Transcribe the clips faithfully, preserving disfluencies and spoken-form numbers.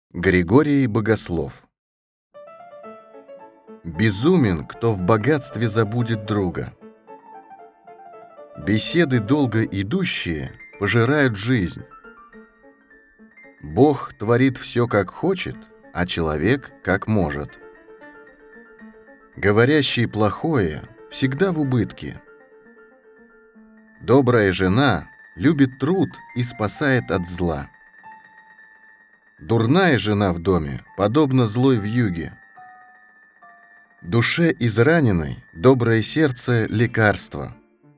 Григорий Богослов. Безумен, кто в богатстве забудет друга. Беседы долго идущие пожирают жизнь. Бог творит все, как хочет, а человек, как может. Говорящий плохое всегда в убытке. Добрая жена любит труд и спасает от зла. Дурная жена в доме подобна злой вьюге. Душе израненной доброе сердце — лекарство.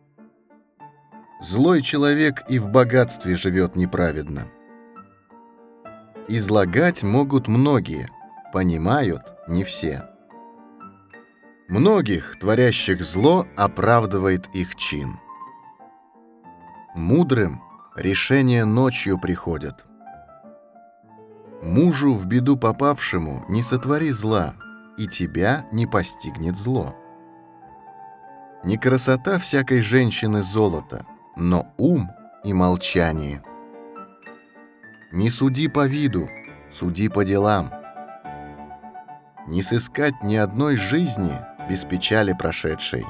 Злой человек и в богатстве живет неправедно. Излагать могут многие, понимают не все. Многих, творящих зло, оправдывает их чин. Мудрым решения ночью приходят. Мужу в беду попавшему не сотвори зла, и тебя не постигнет зло. Не красота всякой женщины золото, но ум и молчание. Не суди по виду, суди по делам. Не сыскать ни одной жизни без печали прошедшей.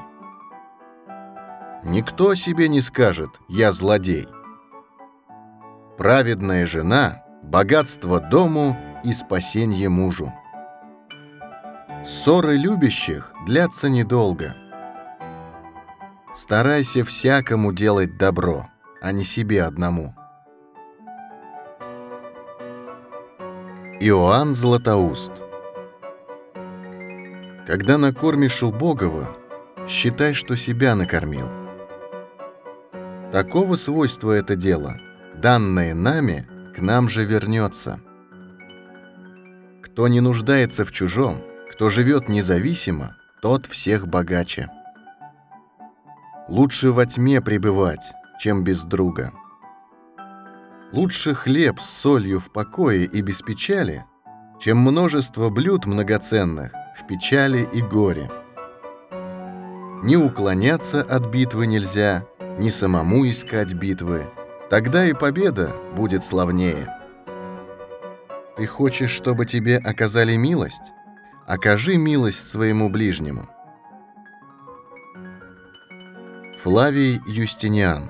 Никто о себе не скажет: я злодей. Праведная жена — богатство дому и спасенье мужу. Ссоры любящих длятся недолго. Старайся всякому делать добро, а не себе одному. Иоанн Златоуст. Когда накормишь убогого, считай, что себя накормил. Такого свойства это дело, данное нами, к нам же вернется. Кто не нуждается в чужом, кто живет независимо, тот всех богаче. Лучше во тьме пребывать, чем без друга. Лучше хлеб с солью в покое и без печали, чем множество блюд многоценных в печали и горе. Не уклоняться от битвы нельзя, ни самому искать битвы, тогда и победа будет славнее. Ты хочешь, чтобы тебе оказали милость? Окажи милость своему ближнему. Флавий Юстиниан.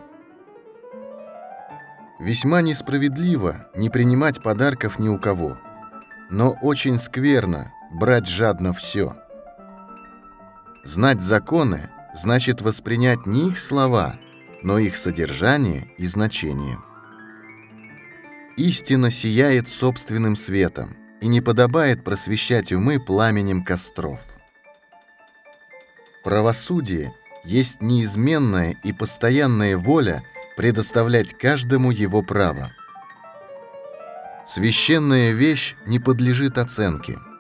Весьма несправедливо не принимать подарков ни у кого, но очень скверно брать жадно все. Знать законы значит воспринять не их слова, но их содержание и значение. Истина сияет собственным светом, и не подобает просвещать умы пламенем костров. Правосудие есть неизменная и постоянная воля предоставлять каждому его право. Священная вещь не подлежит оценке.